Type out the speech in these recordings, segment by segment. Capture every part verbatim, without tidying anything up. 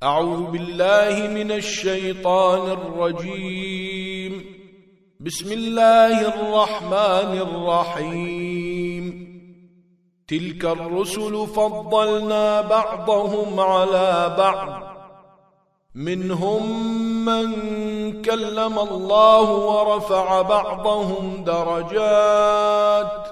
أعوذ بالله من الشيطان الرجيم. بسم الله الرحمن الرحيم. تلك الرسل فضلنا بعضهم على بعض، منهم من كلم الله ورفع بعضهم درجات،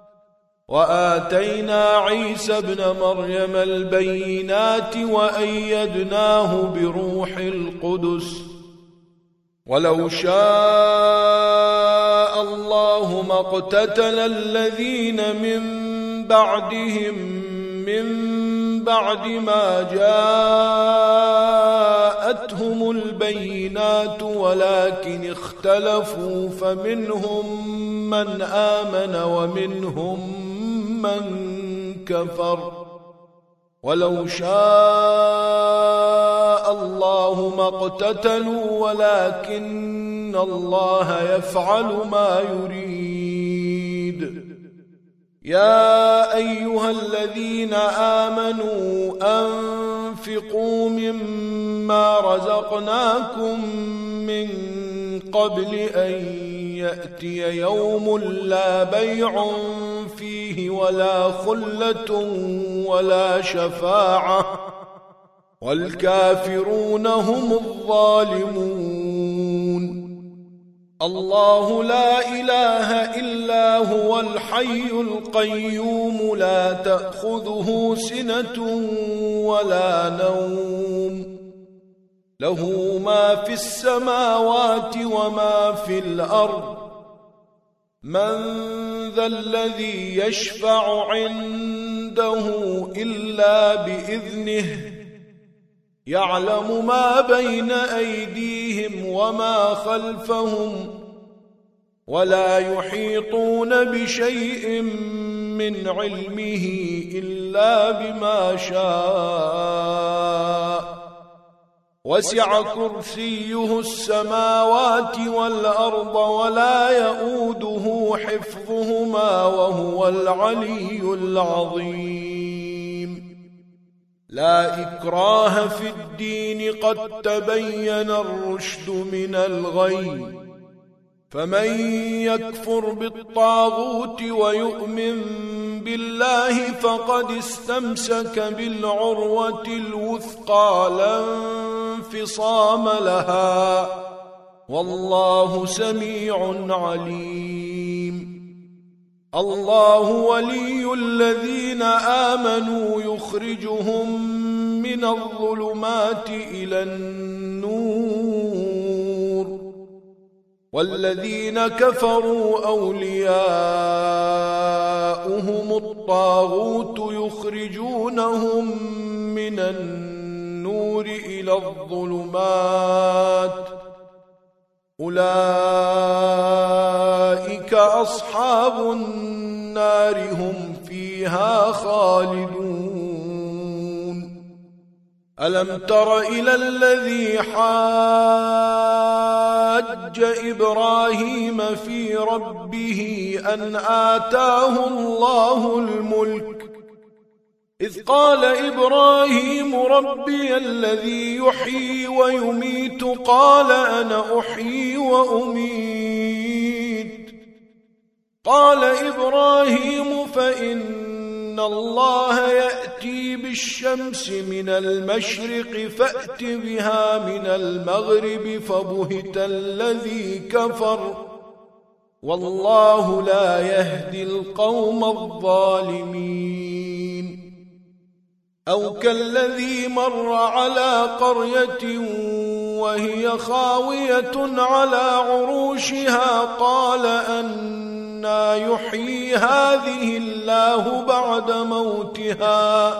وآتينا عيسى ابن مريم البينات وأيدناه بروح القدس. ولو شاء الله ما اقتتل الذين من بعدهم من بعد ما جاءتهم البينات ولكن اختلفوا فمنهم من آمن ومنهم من كفر. ولو شاء الله ما اقتتلوا ولكن الله يفعل ما يريد. يا أيها الذين آمنوا أنفقوا مما رزقناكم من قبل أن يأتي يوم لا بيع فيه ولا خلة ولا شفاعة والكافرون هم الظالمون. الله لا إله إلا هو الحي القيوم لا تأخذه سنة ولا نوم، له ما في السماوات وما في الأرض. من ذا الذي يشفع عنده إلا بإذنه، يعلم ما بين أيديهم وما خلفهم، ولا يحيطون بشيء من علمه إلا بما شاء. وسع كرسيه السماوات والأرض ولا يؤوده حفظهما وهو العلي العظيم. لا إكراه في الدين قد تبين الرشد من الغي، فمن يكفر بالطاغوت ويؤمن بالله فقد استمسك بالعروة الوثقى لا انفصام لها، والله سميع عليم. الله ولي الذين آمنوا يخرجهم من الظلمات إلى النور، والذين كفروا أولياؤهم الطاغوت يخرجونهم من النور إلى الظلمات. أولئك أصحاب النار هم فيها خالدون. ألم تر إلى الذي حاج إبراهيم في ربه أن آتاه الله الملك، إذ قال إبراهيم ربي الذي يحيي ويميت قال أنا أحيي وأميت. قال إبراهيم فإن الله يأتي بالشمس من المشرق فأت بها من المغرب فبهت الذي كفر، والله لا يهدي القوم الظالمين. أو كالذي مر على قرية وهي خاوية على عروشها قال أنى يحيي هذه الله بعد موتها،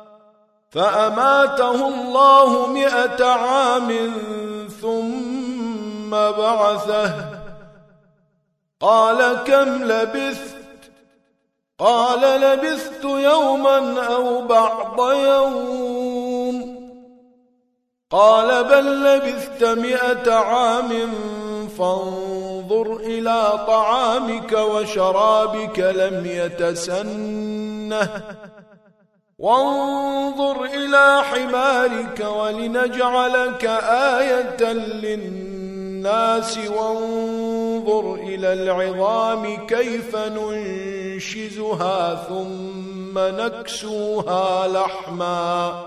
فأماته الله مئة عام ثم بعثه، قال كم لبثت؟ قال لبثت يوما أو بعض يوم. قال بل لبثت مئة عام فانظر إلى طعامك وشرابك لم يتسنه وانظر إلى حمارك ولنجعلك آية للناس وانظر إلى العظام كيف ننشزها ثم نكسوها لحما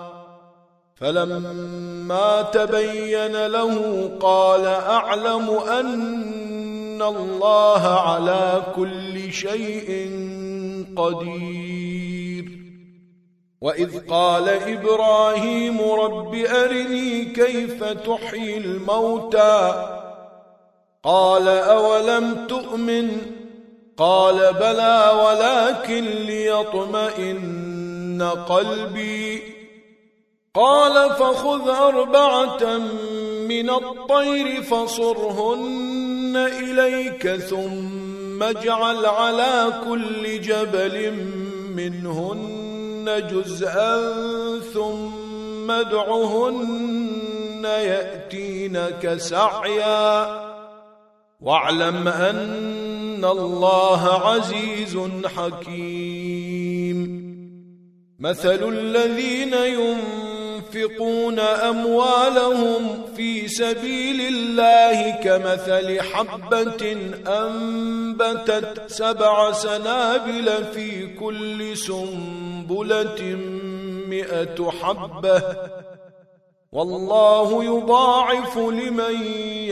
فلما تبين له قال أعلم أن الله على كل شيء قدير. وإذ قال إبراهيم رب أرني كيف تحيي الموتى قال أولم تؤمن قال بلى ولكن ليطمئن قلبي قال فخذ أربعة من الطير فصرهن إليك ثم اجعل على كل جبل منهن جزءا ثم ادعهن يأتينك سعيا واعلم أن الله عزيز حكيم. مثل الذين ينفقون أموالهم في سبيل الله كمثل حبة أنبتت سبع سنابل في كل سنبلة مئة حبة والله يضاعف لمن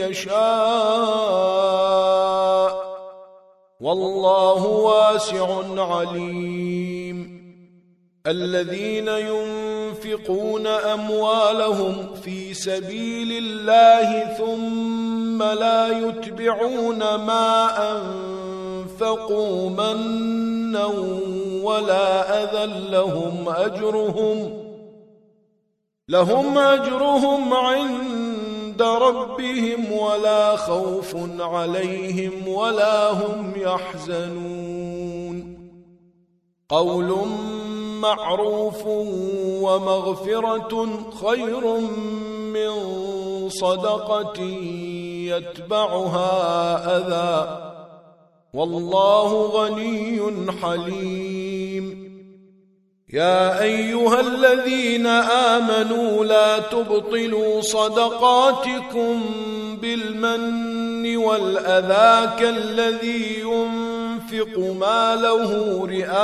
يشاء والله واسع عليم. الذين ينفقون أموالهم في سبيل الله ثم لا يتبعون ما أنفقوا منا ولا أذى لهم أجرهم لهم أجرهم عند ربهم ولا خوف عليهم ولا هم يحزنون. قول معروف ومغفرة خير من صدقة يتبعها أذى والله غني حليم. يا أيها الذين آمنوا لا تبطلوا صدقاتكم بالمن والأذى كالذي ينفق ماله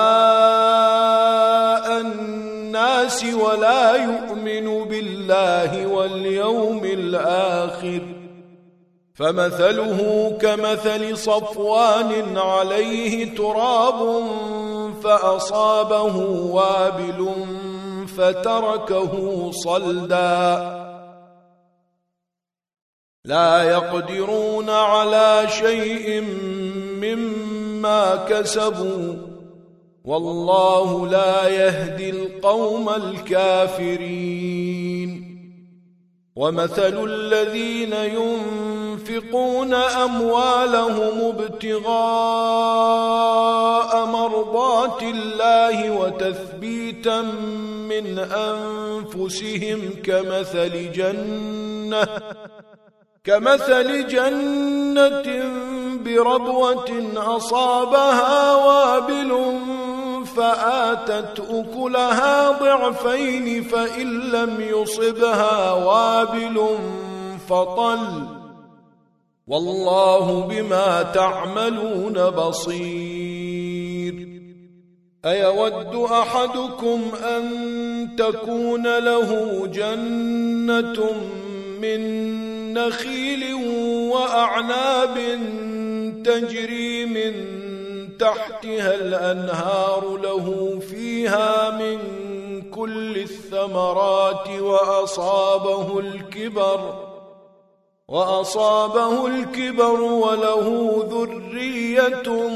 رئاء الناس ولا يؤمن بالله واليوم الآخر فمثله كمثل صفوان عليه تراب فأصابه وابل فتركه صلدا لا يقدرون على شيء مما كسبوا والله لا يهدي القوم الكافرين. ومثل الذين ينفقون أموالهم ابتغاء مرضات الله وتثبيتا من أنفسهم كمثل جنة كمثل جنة بربوة أصابها وابل فآتت أكلها ضعفين فإن لم يصبها وابل فطل والله بما تعملون بصير. أيود أحدكم أن تكون له جنة من نخيل وأعناب تجري من تحتها الأنهار له فيها من كل الثمرات وأصابه الكبر وأصابه الكبر وله ذرية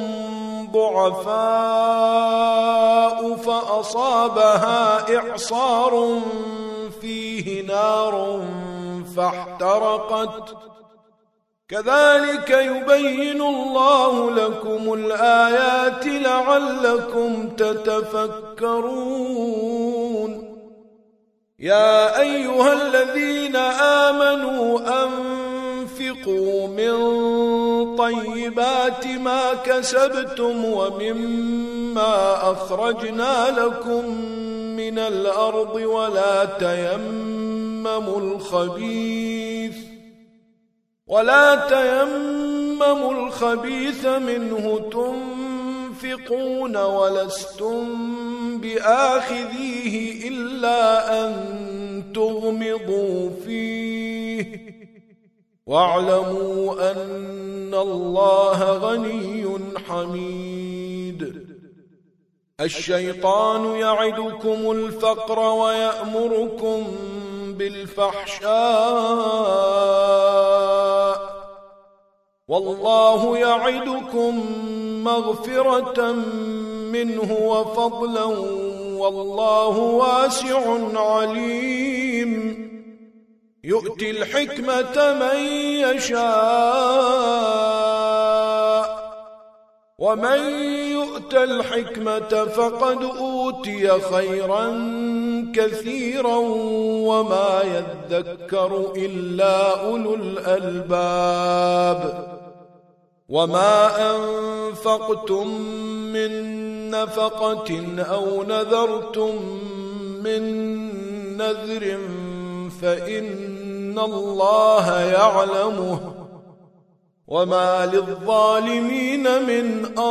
ضعفاء فأصابها إعصار فيه نار فاحترقت كذلك يبين الله لكم الآيات لعلكم تتفكرون. يا أيها الذين آمنوا أنفقوا من طيبات ما كسبتم ومما أخرجنا لكم من من الأرض ولا تيمموا الخبيث ولا تيمموا الخبيث منه تنفقون ولستم بآخذيه إلا أن تغمضوا فيه واعلموا أن الله غني حميد. الشيطان يعدكم الفقر ويأمركم بالفحشاء والله يعدكم مغفرة منه وفضلا والله واسع عليم. يؤتي الحكمة من يشاء ومن يؤت الحكمة فقد أوتي خيرا كثيرا وما يذكر إلا أولو الألباب. وما أنفقتم من نفقة أو نذرتم من نذر فإن الله يعلمه وما للظالمين من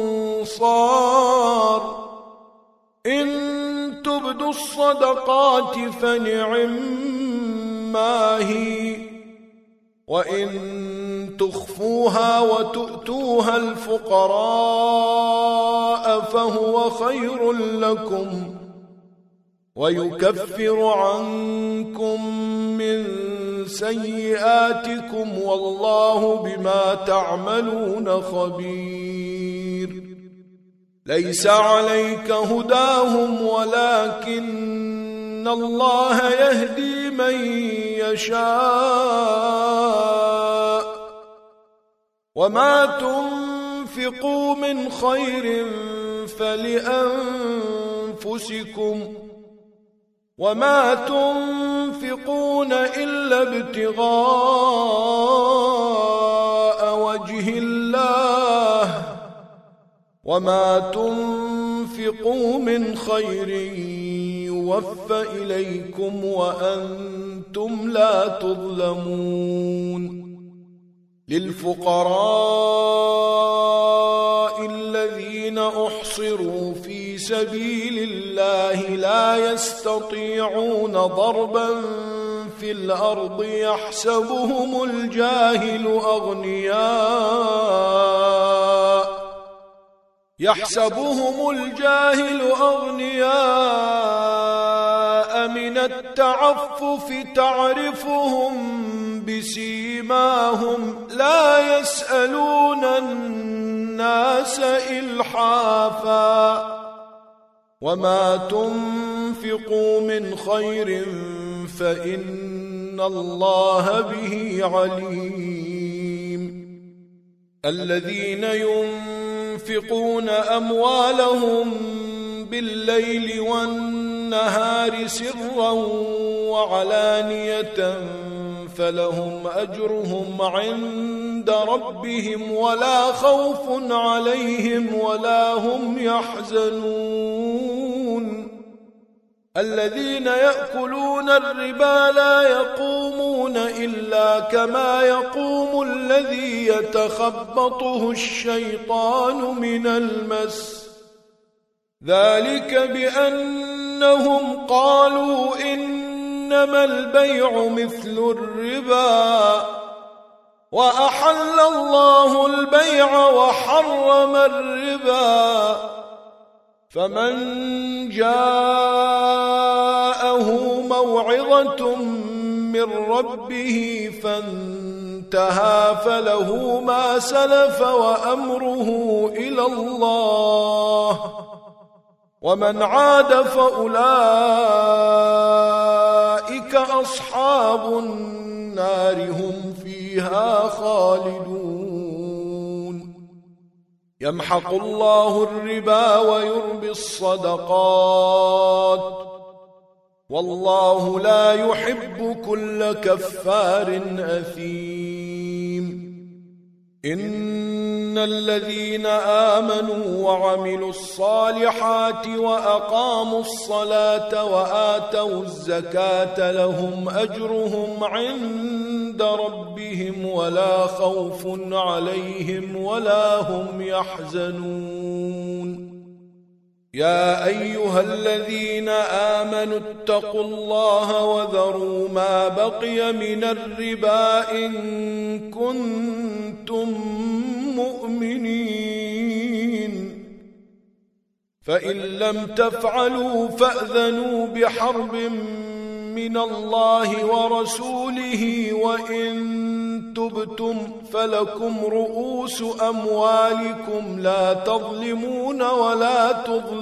أنصار. إن تبدوا الصدقات فنعما هي وإن تخفوها وتؤتوها الفقراء فهو خير لكم ويكفر عنكم من سيئاتكم والله بما تعملون خبير. ليس عليك هداهم ولكن الله يهدي من يشاء وما تنفقوا من خير فلأنفسكم وما تنفقون إلا ابتغاء وجه الله وما تنفقوا من خير يوفى إليكم وأنتم لا تظلمون. للفقراء الذين أحصروا في سبيل الله لا يستطيعون ضربا في الأرض يحسبهم الجاهل أغنياء يحسبهم الجاهل أغنياء من التعفف تعرفهم بسيماهم لا يسألون الناس إلحافا وما تنفقوا من خير فإن الله به عليم. الذين ينفقون أموالهم بالليل والنهار سرا وعلانية فلهم أجرهم عند ربهم ولا خوف عليهم ولا هم يحزنون. الذين يأكلون الربا لا يقومون إلا كما يقوم الذي يتخبطه الشيطان من المس ذلك بأنهم قالوا إنما البيع مثل الربا وأحل الله البيع وحرم الربا فمن جاءه موعظة من ربه فانتهى فله ما سلف وأمره إلى الله ومن عاد فأولئك أصحاب النار هم فيها خالدون. يمحق الله الربا ويربي الصدقات والله لا يحب كل كفار أثيم. إن الذين آمنوا وعملوا الصالحات وأقاموا الصلاة وآتوا الزكاة لهم أجرهم عند ربهم ولا خوف عليهم ولا هم يحزنون يا أيها الذين آمنوا اتقوا الله وذروا ما بقي من الربا إن كنتم مؤمنين فإن لم تفعلوا فأذنوا بحرب من الله ورسوله وإن تبتم فلكم رؤوس أموالكم لا تظلمون ولا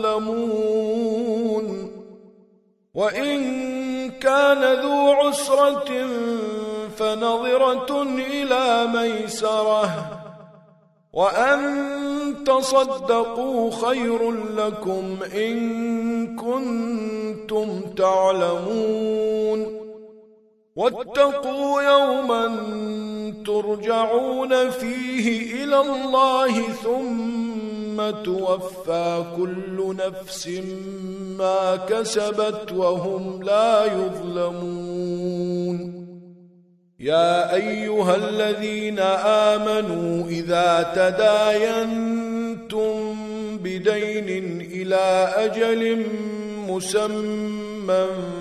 تظلمون وإن كان ذو عسرة فنظرة إلى ميسرة وأن تصدقوا خير لكم إن كنتم تعلمون واتقوا يوما ترجعون فيه إلى الله ثم توفى كل نفس ما كسبت وهم لا يظلمون يا أيها الذين آمنوا إذا تداينتم بدين إلى أجل مسمى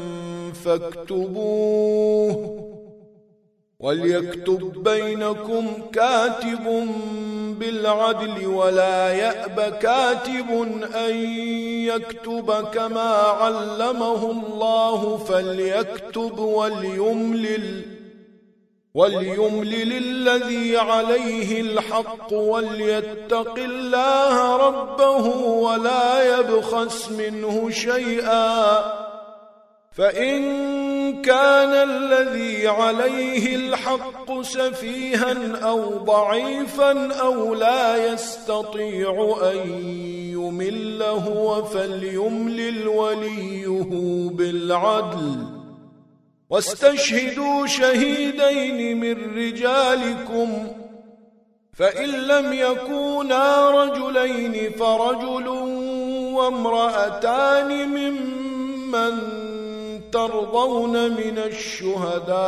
فاكتبوه وليكتب بينكم كاتب بالعدل ولا يأب كاتب أن يكتب كما علمه الله فليكتب وليملل وليملل الذي عليه الحق وليتق الله ربه ولا يبخس منه شيئا فإن كان الذي عليه الحق سفيها أو ضعيفا أو لا يستطيع أن يمل هو فليملل وليه بالعدل واستشهدوا شهيدين من رجالكم فإن لم يكونا رجلين فرجل وامرأتان ممن ترضون من الشهداء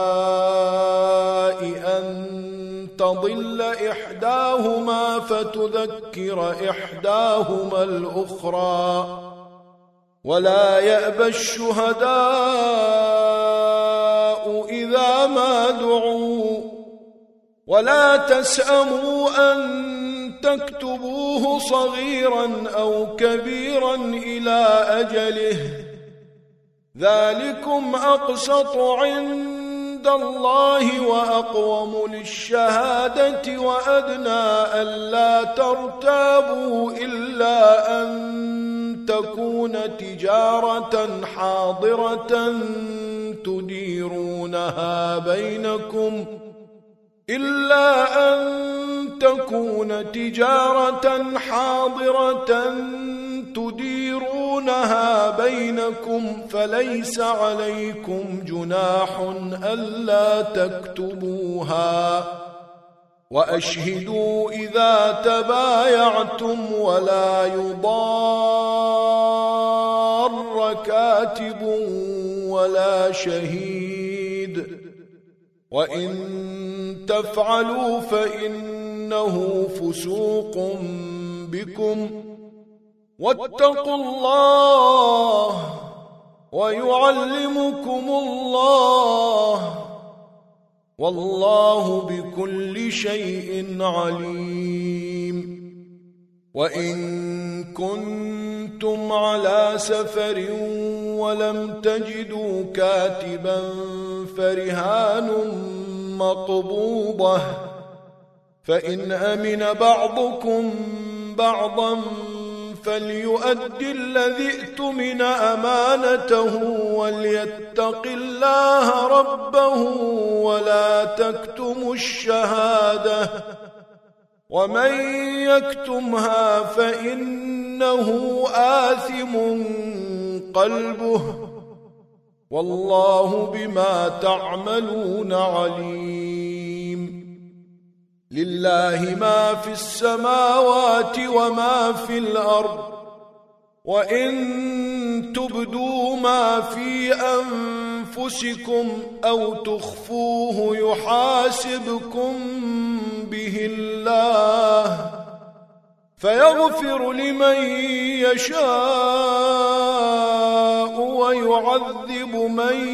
أن تضل إحداهما فتذكر إحداهما الأخرى ولا يأبى الشهداء إذا ما دعوا ولا تسأموا أن تكتبوه صغيرا أو كبيرا إلى أجله ذلكم أقسط عند الله وأقوم للشهادة وأدنى ألا ترتابوا إلا أن تكون تجارة حاضرة تديرونها بينكم إلا أن تكون تجارة حاضرة تديرونها بينكم فليس عليكم جناح ألا تكتبوها وأشهدوا إذا تبايعتم ولا يضار كاتب ولا شهيد وإن تفعلوا فإنه فسوق بكم واتقوا الله ويعلمكم الله والله بكل شيء عليم وإن كنتم على سفر ولم تجدوا كاتبا فرهان مقبوضة فإن أمن بعضكم بعضا فليؤد الذي ائتمن أمانته وليتق الله ربه ولا تكتموا الشهادة ومن يكتمها فإنه آثم قلبه والله بما تعملون عليم لله ما في السماوات وما في الأرض وإن تبدوا ما في أنفسكم أو تخفوه يحاسبكم به الله فيغفر لمن يشاء ويعذب من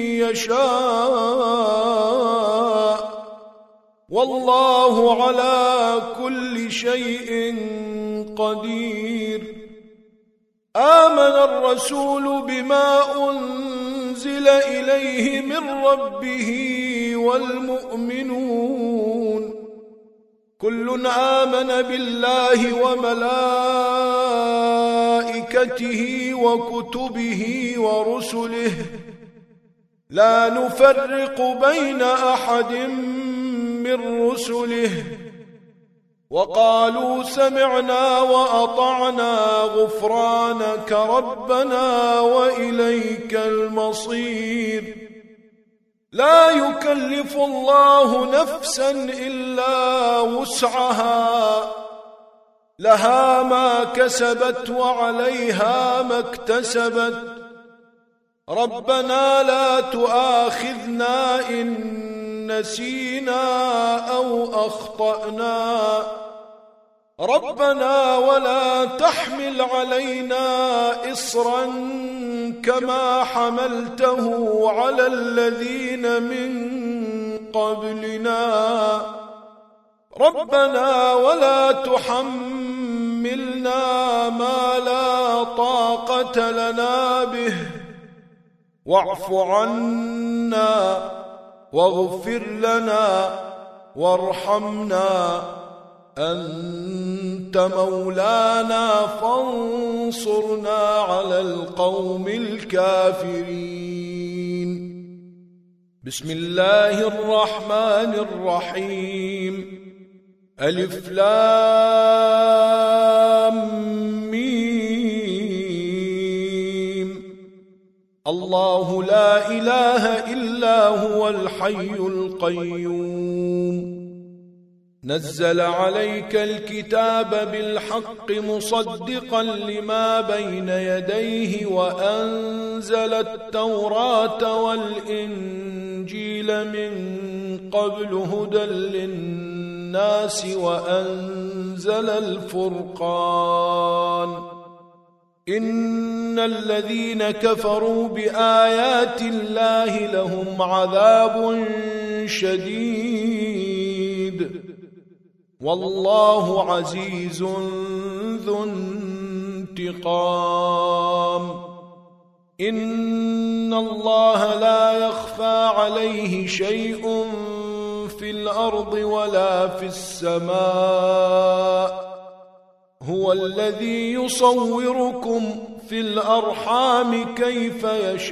يشاء والله على كل شيء قدير. آمن الرسول بما أنزل إليه من ربه والمؤمنون كل آمن بالله وملائكته وكتبه ورسله لا نفرق بين أحد من رسله وقالوا سمعنا وأطعنا غفرانك ربنا وإليك المصير. لا يكلف الله نفسا إلا وسعها لها ما كسبت وعليها ما اكتسبت ربنا لا تؤاخذنا إن نسينا أو أخطأنا ربنا ولا تحمل علينا إصرا كما حملته على الذين من قبلنا ربنا ولا تحملنا ما لا طاقة لنا به واعف عنا واغفر لنا وارحمنا أنت مولانا فانصرنا على القوم الكافرين. بسم الله الرحمن الرحيم. ألف لام ميم. الله لا إله إلا هو الحي القيوم نزل عليك الكتاب بالحق مصدقا لما بين يديه وأنزل التوراة والإنجيل من قبل هدى للناس وأنزل الفرقان إن الذين كفروا بآيات الله لهم عذاب شديد والله عزيز ذو انتقام. إن الله لا يخفى عليه شيء في الأرض ولا في السماء هو الذي يصوركم في الأرحام كيف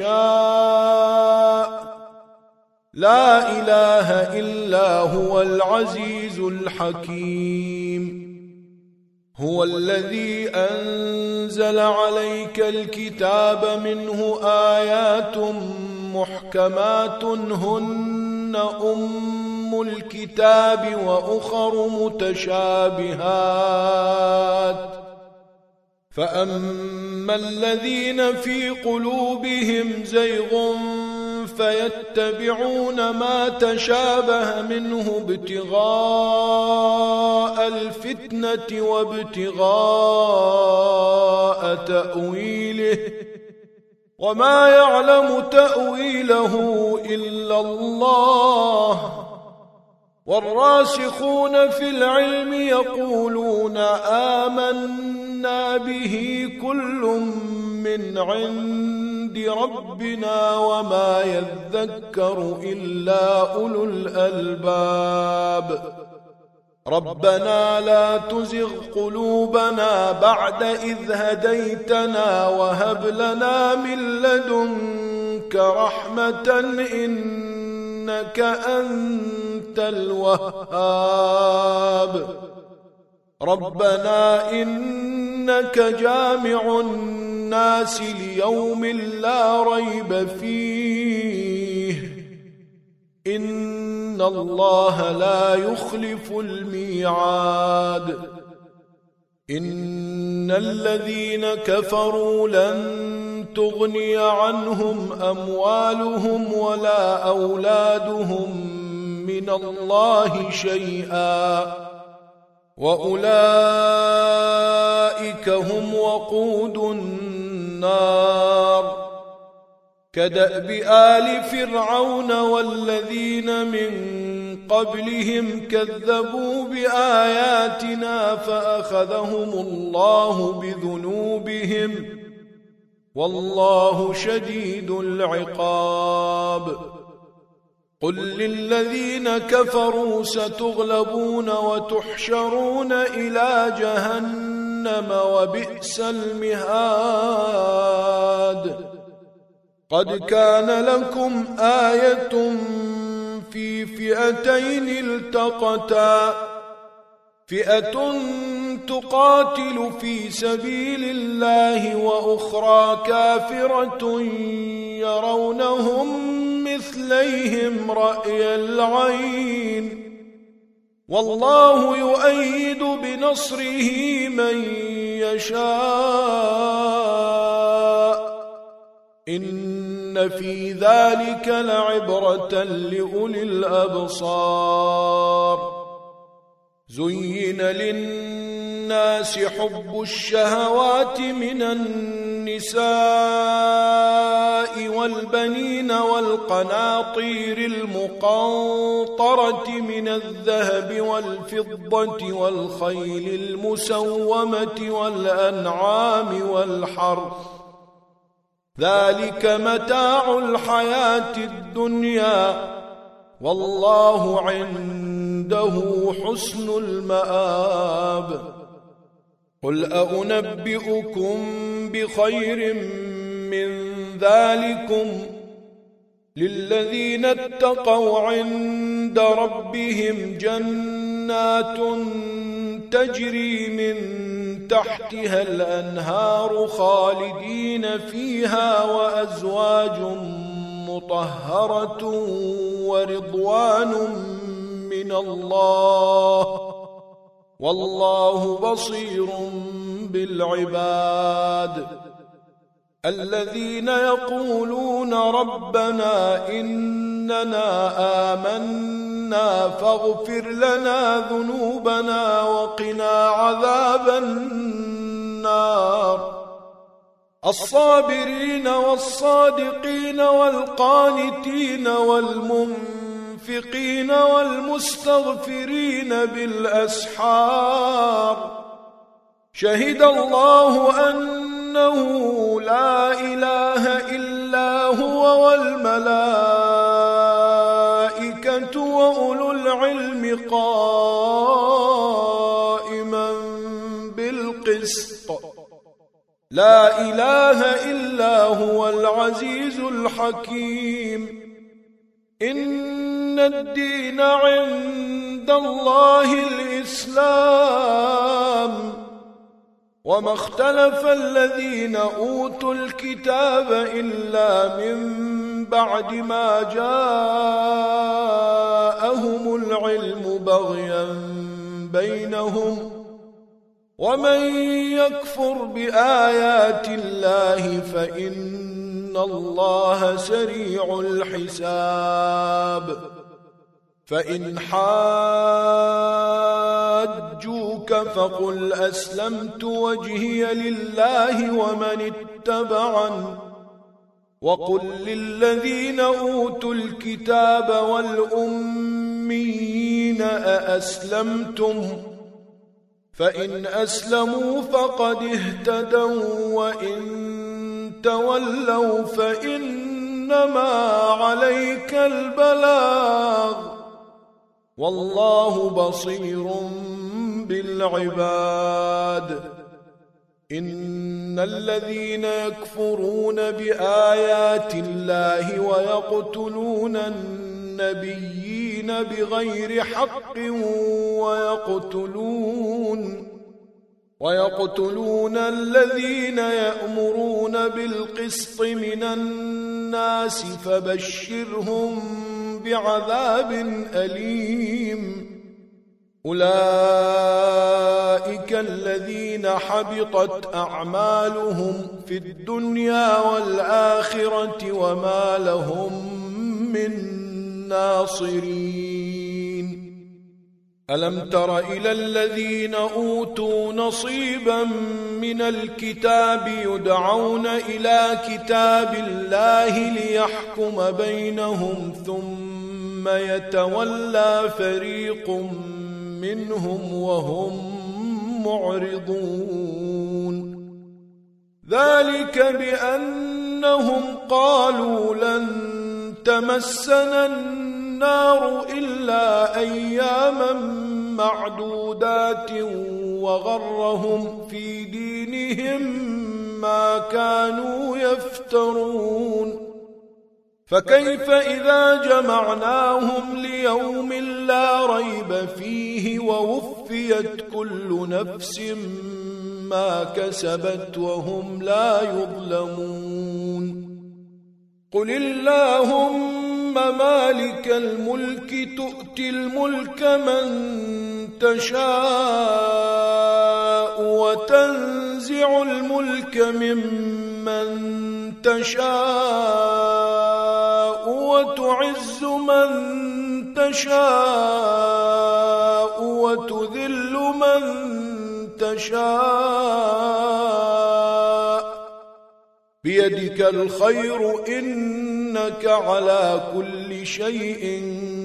يشاء لا إله إلا هو العزيز الحكيم. هو الذي أنزل عليك الكتاب منه آيات محكمات هن أم الكتاب وأخر متشابهات فأما الذين في قلوبهم زيغ فيتبعون ما تشابه منه ابتغاء الفتنة وابتغاء تأويله وما يعلم تأويله إلا الله والراسخون في العلم يقولون آمنا به كل من عند ربنا وما يذكر إلا أولو الألباب. ربنا لا تزغ قلوبنا بعد إذ هديتنا وهب لنا من لدنك رحمة إنك أنت الوهاب. ربنا إنك جامع الناس ليوم لا ريب فيه إن الله لا يخلف الميعاد إن الذين كفروا لن تغني عنهم أموالهم ولا أولادهم من الله شيئا وأولئك هم وقود النار كدأب آل فرعون والذين من قبلهم كذبوا بآياتنا فأخذهم الله بذنوبهم والله شديد العقاب قل للذين كفروا ستغلبون وتحشرون إلى جهنم وبئس المهاد قد كان لكم آية في فئتين التقتا فئة تقاتل في سبيل الله وأخرى كافرة يرونهم مثليهم رأي العين والله يؤيد بنصره من يشاء إن في ذلك لعبرة لأولي الأبصار زين للناس حب الشهوات من النساء والبنين والقناطير المقنطرة من الذهب والفضة والخيل المسومة والأنعام والحرث ذلك متاع الحياة الدنيا والله عنده حسن المآب قل أنبئكم بخير من ذلكم للذين اتقوا عند ربهم جنات تجري من تحتها الأنهار خالدين فيها وأزواج مطهرة ورضوان من الله والله بصير بالعباد الذين يقولون ربنا إننا آمنا فاغفر لنا ذنوبنا وقنا عذاب النار الصابرين والصادقين والقانتين والمنفقين والمستغفرين بالأسحار شهد الله أنه لا إله إلا هو والملائكة وأولو العلم قائما بالقسط لا إله إلا هو العزيز الحكيم إن الدين عند الله الإسلام وما اختلف الذين أوتوا الكتاب إلا من بعد ما جاءهم العلم بغيا بينهم ومن يكفر بآيات الله فإن الله سريع الحساب فإن حاجوك فقل أسلمت وجهي لله ومن اتبعن وقل للذين أوتوا الكتاب والأميين أأسلمتم فإن أسلموا فقد اهتدوا وإن تولوا فإنما عليك البلاغ والله بصير بالعباد إن الذين يكفرون بآيات الله ويقتلون النبيين بغير حق ويقتلون ويقتلون الذين يأمرون بالقسط من الناس فبشرهم بعذاب أليم أولئك الذين حبطت أعمالهم في الدنيا والآخرة وما لهم من ناصرين ألم تر إلى الذين أوتوا نصيبا من الكتاب يدعون إلى كتاب الله ليحكم بينهم ثم يتولى فريق منهم وهم معرضون ذلك بأنهم قالوا لن تمسنا النار إلا أياما معدودات وغرهم في دينهم ما كانوا يفترون فكيف إذا جمعناهم ليوم لا ريب فيه ووفيت كل نفس ما كسبت وهم لا يظلمون قل اللهم مالك الملك تؤتي الملك من تشاء وتنزع الملك ممن تشاء وتعز من تشاء وتذل من تشاء بيدك الخير إنك على كل شيء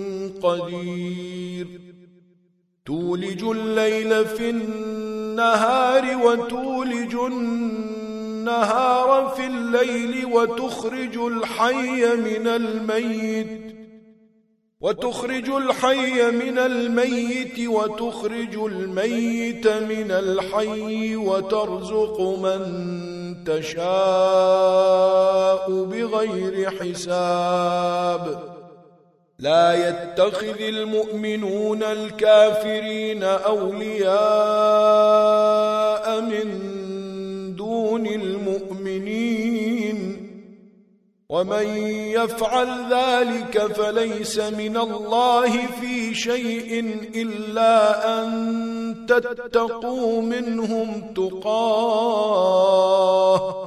قدير تولج الليل في النهار وتولج النهار في الليل وتخرج الحي من الميت وتخرج الحي من الميت وتخرج الميت من الحي وترزق من تشاء بغير حساب لا يتخذ المؤمنون الكافرين أولياء من دون المؤمنين ومن يفعل ذلك فليس من الله في شيء إلا أن تتقوا منهم تقاه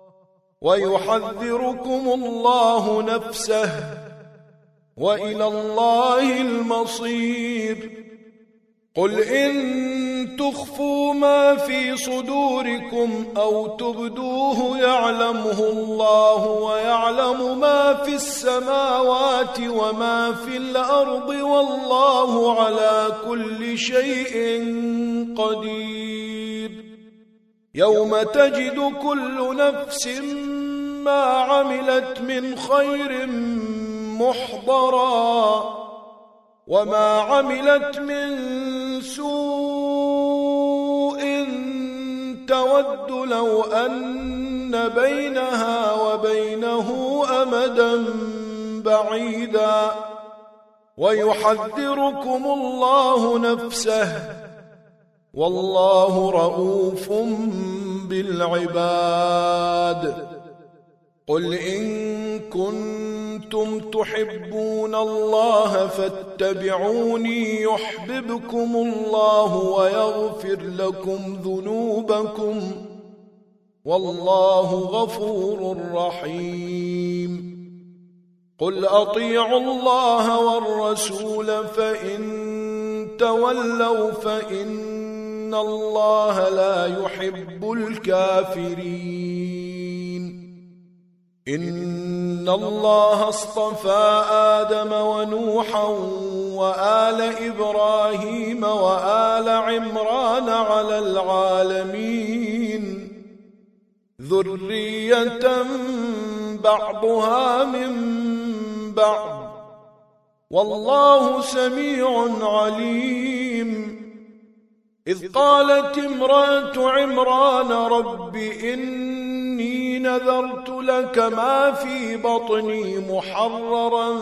ويحذركم الله نفسه وإلى الله المصير قل إن تخفوا ما في صدوركم أو تبدوه يعلمه الله ويعلم ما في السماوات وما في الأرض والله على كل شيء قدير يوم تجد كل نفس ما عملت من خير محضرا وما عملت من سوء تود لو أن بينها وبينه أمدا بعيدا ويحذركم الله نفسه والله رؤوف بالعباد قل إن كنتم تحبون الله فاتبعوني يحببكم الله ويغفر لكم ذنوبكم والله غفور رحيم قل أطيعوا الله والرسول فإن تولوا فإن الله لا يحب الكافرين إن الله اصطفى آدم ونوحا وآل إبراهيم وآل عمران على العالمين ذرية بعضها من بعض والله سميع عليم إذ قالت امرأة عمران رب إني نذرت لك ما في بطني محررا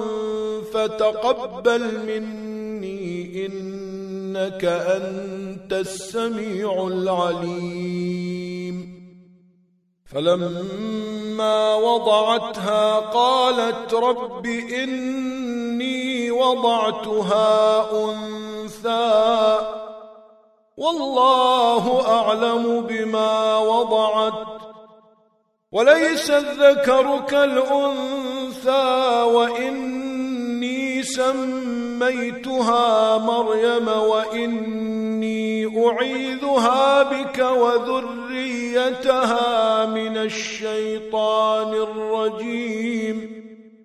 فتقبل مني إنك أنت السميع العليم فلما فلما وضعتها قالت رب إني وضعتها أنثى والله أعلم بما وضعت وليس الذكر كالأنثى وإني سميتها مريم وإني أعيذها بك وذريتها من الشيطان الرجيم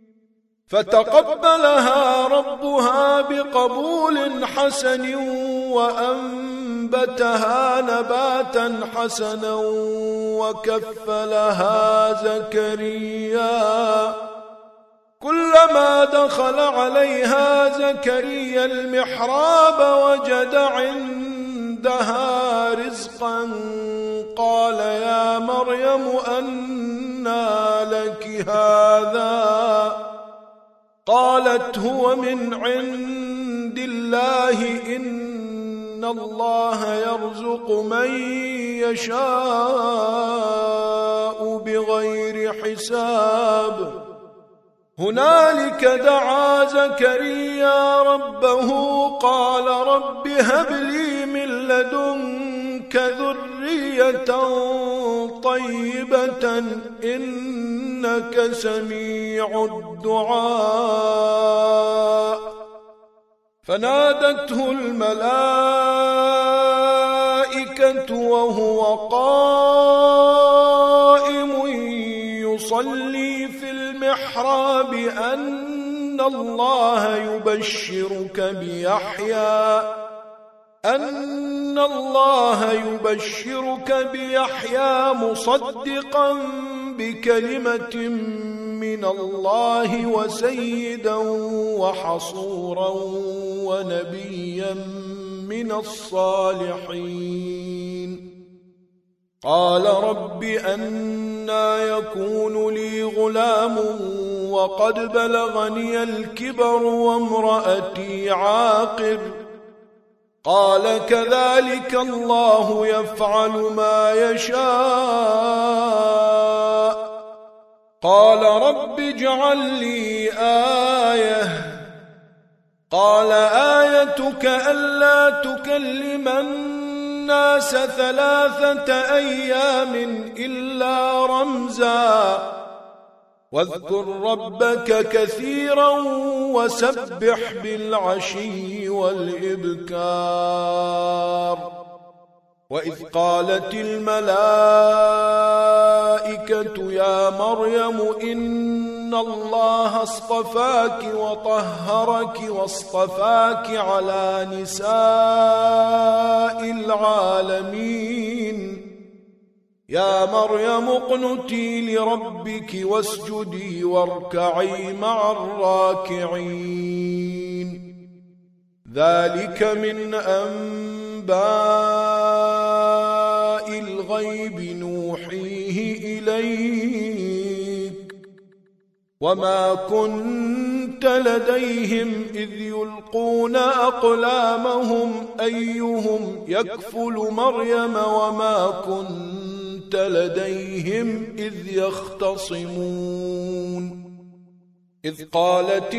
فتقبلها ربها بقبول حسن وأنبتها نباتا حسنا وكفلها زكريا كلما دخل عليها زكريا المحراب وجد عندها رزقا قال يا مريم أنى لك هذا قالت هو من عند الله إن الله يرزق من يشاء بغير حساب هنالك دعا زكريا ربه قال رب هب لي من لدنك ذرية طيبة إنك سميع الدعاء فنادته الملائكة وهو قائم يصلي في المحراب أن الله يبشرك بيحيى أن الله يبشرك بيحيى مصدقا بكلمة من الله وسيدا وحصورا ونبيا من الصالحين قال رب أنى يكون لي غلام وقد بلغني الكبر وامرأتي عاقر قال كذلك الله يفعل ما يشاء قال رب اجعل لي آية قال آيتك ألا تكلم الناس ثلاثة أيام إلا رمزا واذكر ربك كثيرا وسبح بالعشي والإبكار وإذ قالت الملائكة يا مريم إن الله اصطفاك وطهرك واصطفاك على نساء العالمين يا مريم اقنتي لربك واسجدي واركعي مع الراكعين ذلك من أنباء الغيب نوحيه إليك وما كنت لديهم إذ يلقون أقلامهم أيهم يكفل مريم وما كنت لديهم إذ يختصمون إذ قالت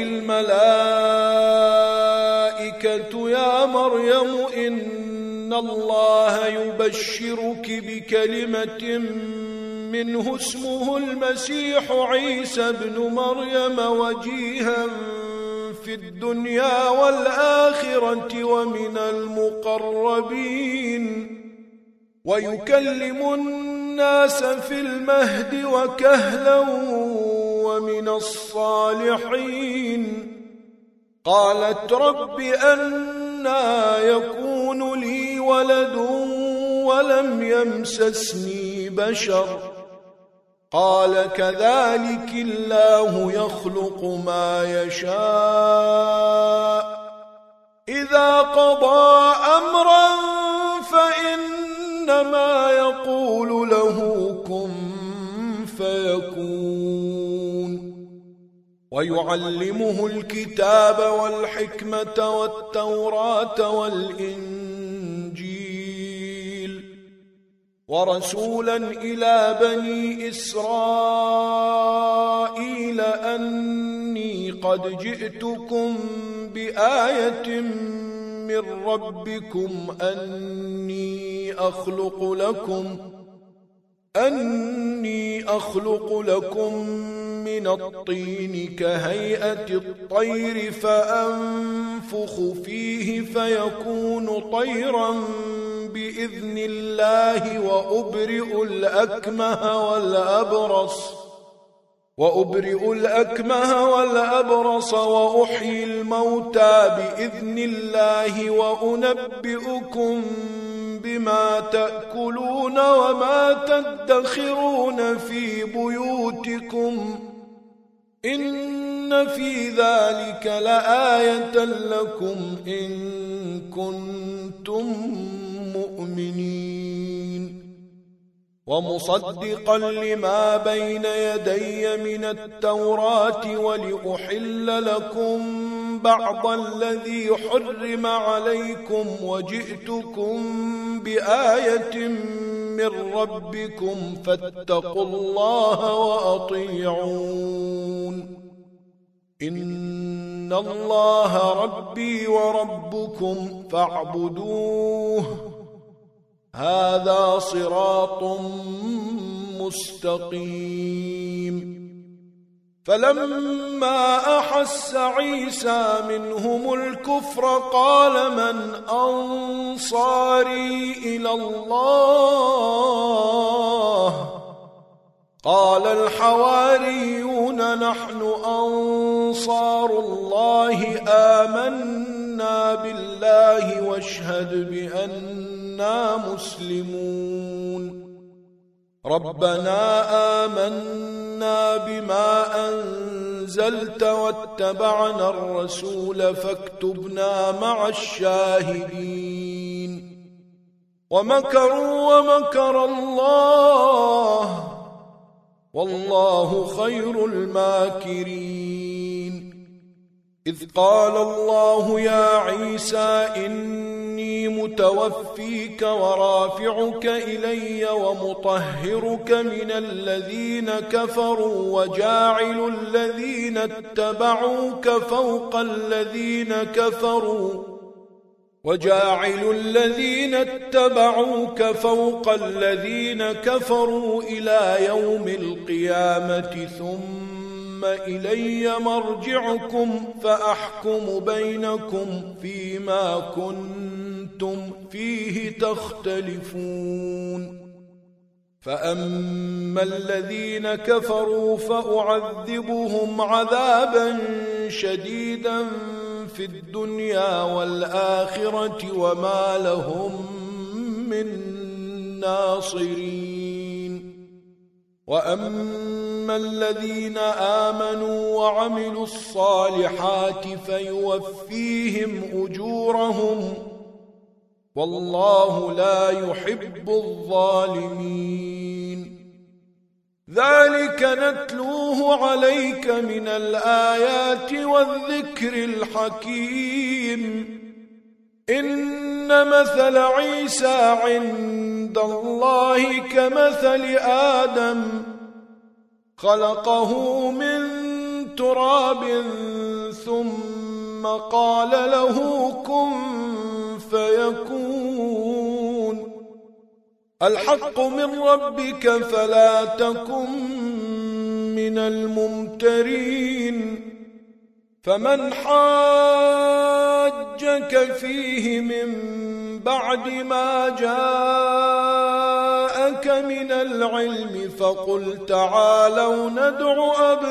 الملائكة يا مريم إن الله يبشرك بكلمة منه اسمه المسيح عيسى ابن مريم وجيها في الدنيا والآخرة ومن المقربين ويكلم الناس في المهد وكهلا ومن الصالحين قالت رب أنى يكون لي ولد ولم يمسسني بشر قال كذلك الله يخلق ما يشاء إذا قضى أمرا فإنما يقول له كن فيكون ويعلمه الكتاب والحكمة والتوراة والإنجيل ورسولا إلى بني إسرائيل أني قد جئتكم بآية من ربكم أني أخلق لكم أني أخلق لكم من الطين كهيئة الطير فأنفخ فيه فيكون طيرا بإذن الله وأبرئ الأكمه والأبرص وأبرئ الأكمه والأبرص وأحيي الموتى بإذن الله وأنبئكم بما تأكلون وما تدخرون في بيوتكم إن في ذلك لآية لكم إن كنتم مؤمنين ومصدقا لما بين يدي من التوراة ولأحل لكم بعض الذي حرم عليكم وجئتكم بآية من ربكم فاتقوا الله وأطيعون إن الله ربي وربكم فاعبدوه هذا صراط مستقيم فلما أحس عيسى منهم الكفر قال من أنصاري إلى الله قال الحواريون نحن أنصار الله آمنا بالله واشهد بأننا مسلمون ربنا آمنا بما أنزلت واتبعنا الرسول فاكتبنا مع الشاهدين ومكروا ومكر الله والله خير الماكرين إذ قال الله يا عيسى إني متوفيك ورافعك إلي ومطهرك من الذين كفروا وجاعل الذين اتبعوك فوق الذين كفروا وجاعل الذين اتبعوك فوق الذين كفروا إلى يوم القيامة ثم إلي مرجعكم فأحكم بينكم فيما كنتم فيه تختلفون فأما الذين كفروا فأعذبهم عذابا شديدا في الدنيا والآخرة وما لهم من ناصرين وأما الذين آمنوا وعملوا الصالحات فيوفيهم أجورهم والله لا يحب الظالمين ذلك نتلوه عليك من الآيات والذكر الحكيم إن مثل عيسى عند الله كمثل آدم خلقه من تراب ثم قال له كن فيكون الحق من ربك فلا تكن من الممترين فمن حاجك فيه من بعد ما جاءك من العلم فقل تعالوا ندع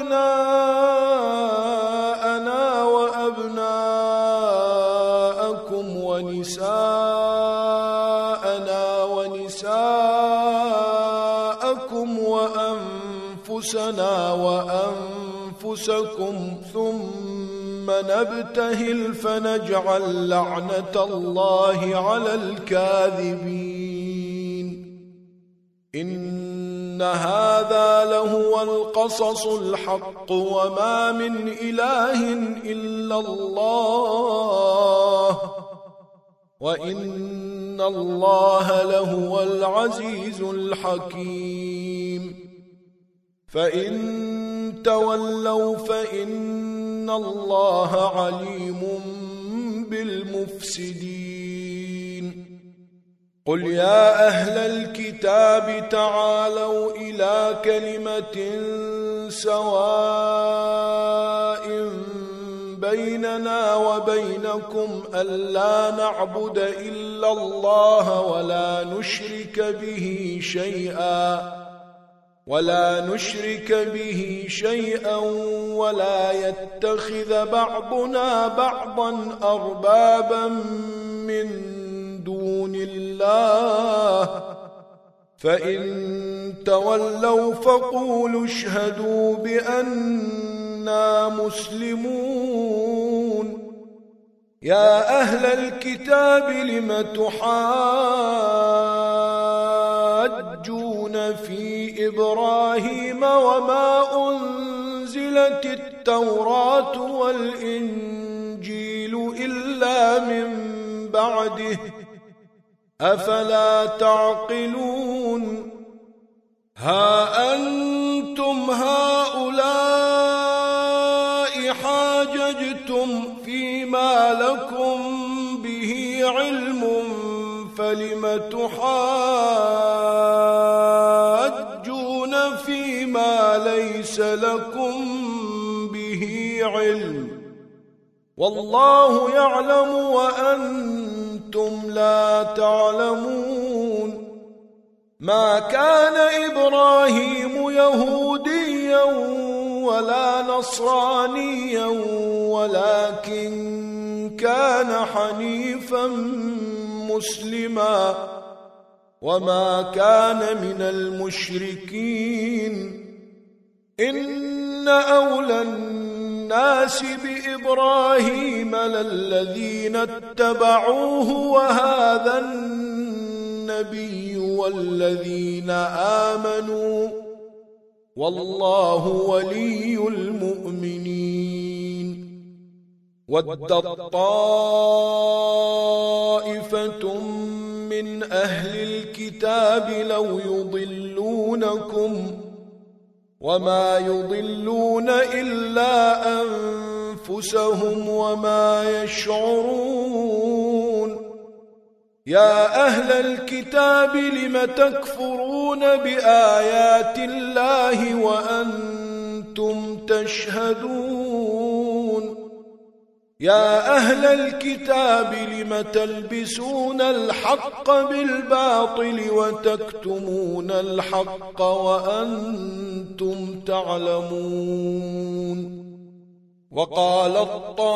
أبناءنا وأبناءكم ونساءنا ونساءكم وأنفسنا وأنفسكم ثم نبتهل فنجعل لعنة الله على الكاذبين إن هذا لهو القصص الحق وما من إله إلا الله وإن الله لهو العزيز الحكيم فإن تولوا فإن الله عليم بالمفسدين قل يا أهل الكتاب تعالوا إلى كلمة سواء بيننا وبينكم ألا نعبد إلا الله ولا نشرك به شيئا ولا نشرك به شيئا ولا يتخذ بعضنا بعضا أربابا من دون الله فإن تولوا فقولوا اشهدوا بأننا مسلمون يا أهل الكتاب لم تحاجون في إبراهيم وما أنزلت التوراة والإنجيل إلا من بعده أفلا تعقلون ها أنتم هؤلاء حاججتم فيما لكم به علم فلم تحاجون فيما ليس لكم به علم والله يعلم وأنتم لا تعلمون ما كان إبراهيم يهوديا ولا نصرانيا ولكن كان حنيفا مسلما وما كان من المشركين إن أولى الناس بإبراهيم للذين اتبعوه وهذا النبي والذين آمنوا والله ولي المؤمنين ودت طائفة من أهل الكتاب لو يضلونكم وما يضلون إلا أنفسهم وما يشعرون يا أهل الكتاب لم تكفرون بآيات الله وأنتم تشهدون يا أهل الكتاب لم تلبسون الحق بالباطل وتكتمون الحق وأنتم تعلمون وقالت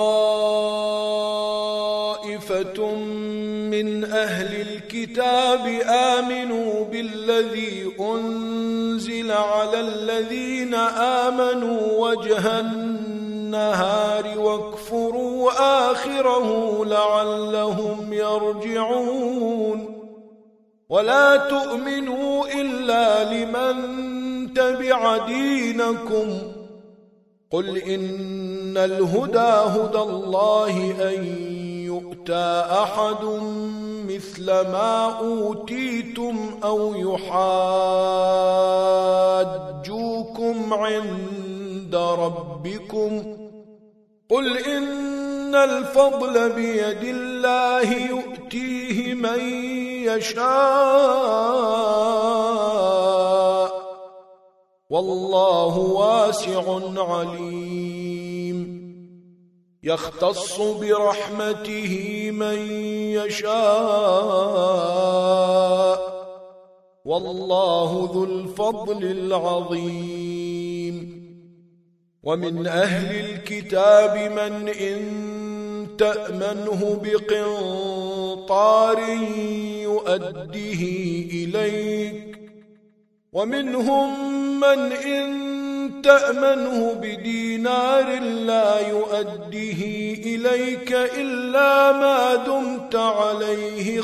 طائفة من أهل الكتاب آمنوا بالذي أنزل على الذين آمنوا وجه النهار واكفروا آخره لعلهم يرجعون ولا تؤمنوا إلا لمن تبع دينكم قل إن الهدى هدى الله أن يؤتى أحد مثل ما أوتيتم أو يحاجوكم عند ربكم قل إن الفضل بيد الله يؤتيه من يشاء والله واسع عليم يختص برحمته من يشاء والله ذو الفضل العظيم ومن أهل الكتاب من إن تأمنه بقنطار يؤديه إليك ومنهم من إن تأمنه بدينار لا يؤديه إليك إلا ما دمت عليه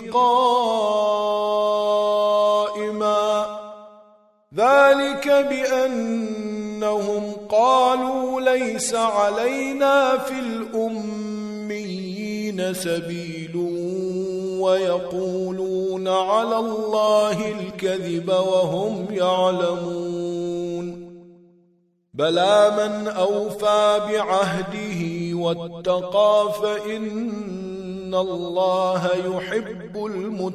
قائما ذلك بأنهم قالوا ليس علينا في الأميين سبيل ويقولون على الله الكذب وهم يعلمون بلى من أوفى بعهده واتقى فإن الله يحب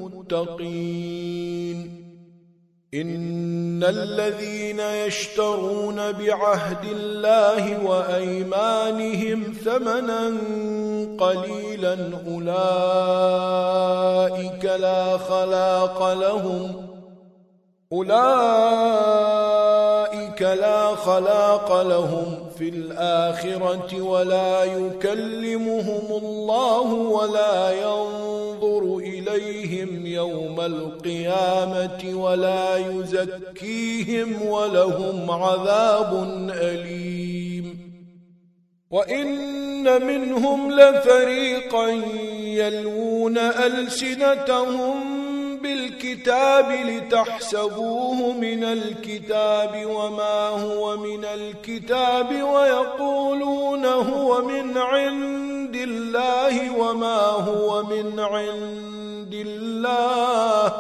المتقين إن الذين يشترون بعهد الله وأيمانهم ثمنا قليلا أولئك لا خلاق لهم أولئك لا خلاق لهم في الآخرة ولا يكلمهم الله ولا ينظر إليهم يوم القيامة ولا يزكيهم ولهم عذاب أليم وإن منهم لفريقا يلوون ألسنتهم بالكتاب لتحسبوه من الكتاب وما هو من الكتاب ويقولون هو من عند الله وما هو من عند الله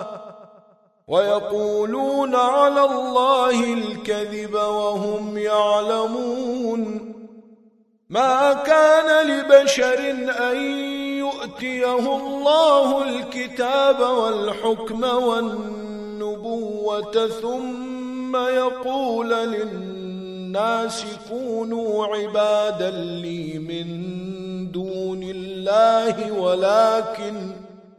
ويقولون على الله الكذب وهم يعلمون ما كان لبشر أن يؤتيه الله الكتاب والحكم والنبوة ثم يقول للناس كونوا عبادا لي من دون الله ولكن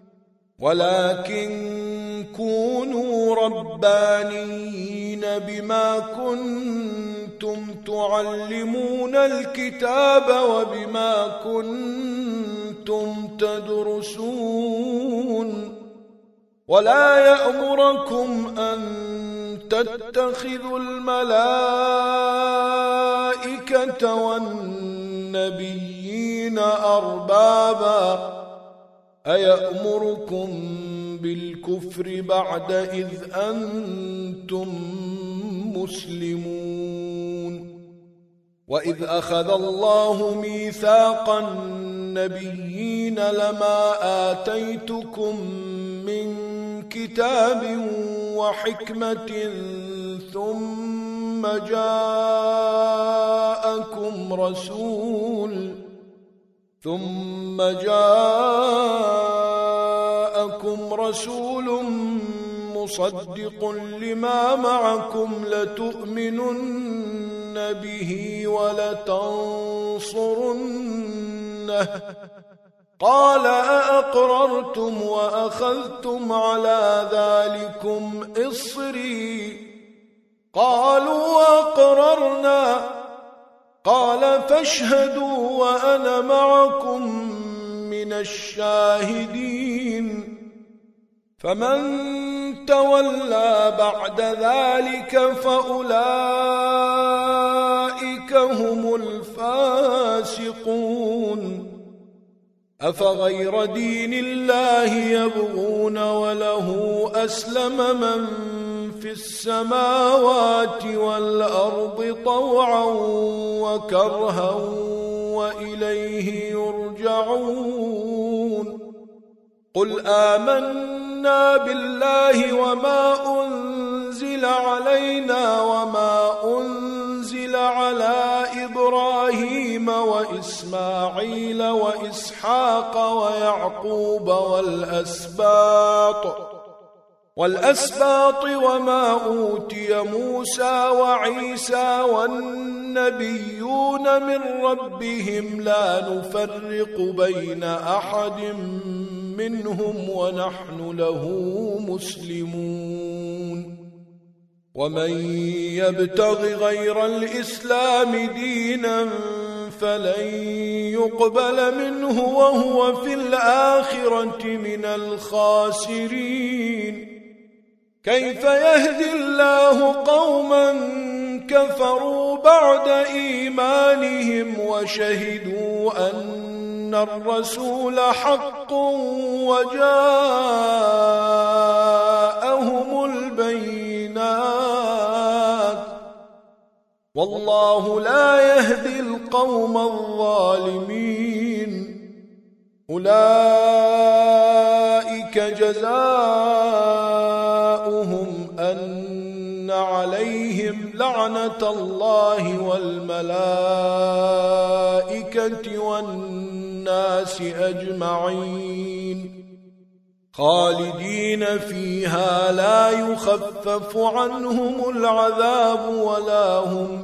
ولكن كونوا ربانيين بما كنتم تعلمون الكتاب وبما كنتم تدرسون ولا يأمركم أن تتخذوا الملائكة والنبيين أربابا أيأمركم بالكفر بعد إذ أنتم مسلمون وإذ أخذ الله ميثاق النبيين لما آتيتكم من كتاب وحكمة ثم جاءكم رسول ثم جاءكم رسول مصدق لما معكم لتؤمنن به ولتنصرنه قال أأقررتم وأخذتم على ذلكم إصري قالوا أقررنا قال فاشهدوا وأنا معكم من الشاهدين فمن تولى بعد ذلك فأولئك هم الفاسقون أفغير دين الله يبغون وله أسلم من في السماوات والأرض طوعا وكرها وإليه يرجعون قل آمنا بالله وما أنزل علينا وما أنزل على إبراهيم وإسماعيل وإسحاق ويعقوب والأسباط والأسباط وما أوتي موسى وعيسى والنبيون من ربهم لا نفرق بين أحد منهم ونحن له مسلمون ومن يبتغ غير الإسلام دينا فلن يقبل منه وهو في الآخرة من الخاسرين كيف يهدي الله قوما كفروا بعد إيمانهم وشهدوا أن الرسول حق وجاءهم البينات والله لا يهدي القوم الظالمين أولئك أولئك جزاؤهم أن عليهم لعنة الله والملائكة والناس أجمعين خالدين فيها لا يخفف عنهم العذاب ولا هم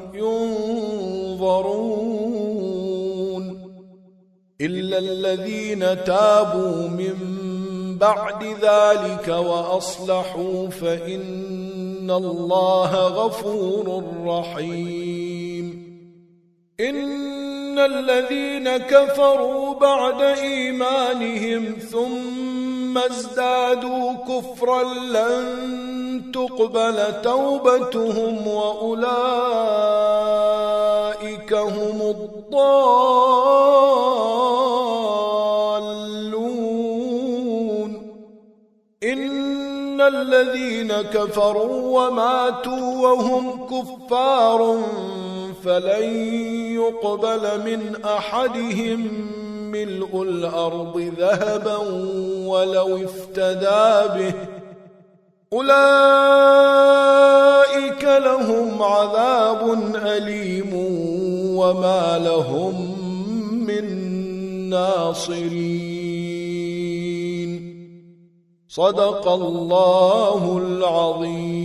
ينظرون إلا الذين تابوا من بعد ذلك وأصلحوا فإن الله غفور رحيم إن الذين كفروا بعد إيمانهم ثم ازدادوا كفرا لن تقبل توبتهم وأولئك هم الضالون إن الذين كفروا وماتوا وهم كفار فلن يقبل من أحدهم ملء الأرض ذهبا ولو افتدى به أولئك لهم عذاب أليم وما لهم من ناصرين صدق الله العظيم.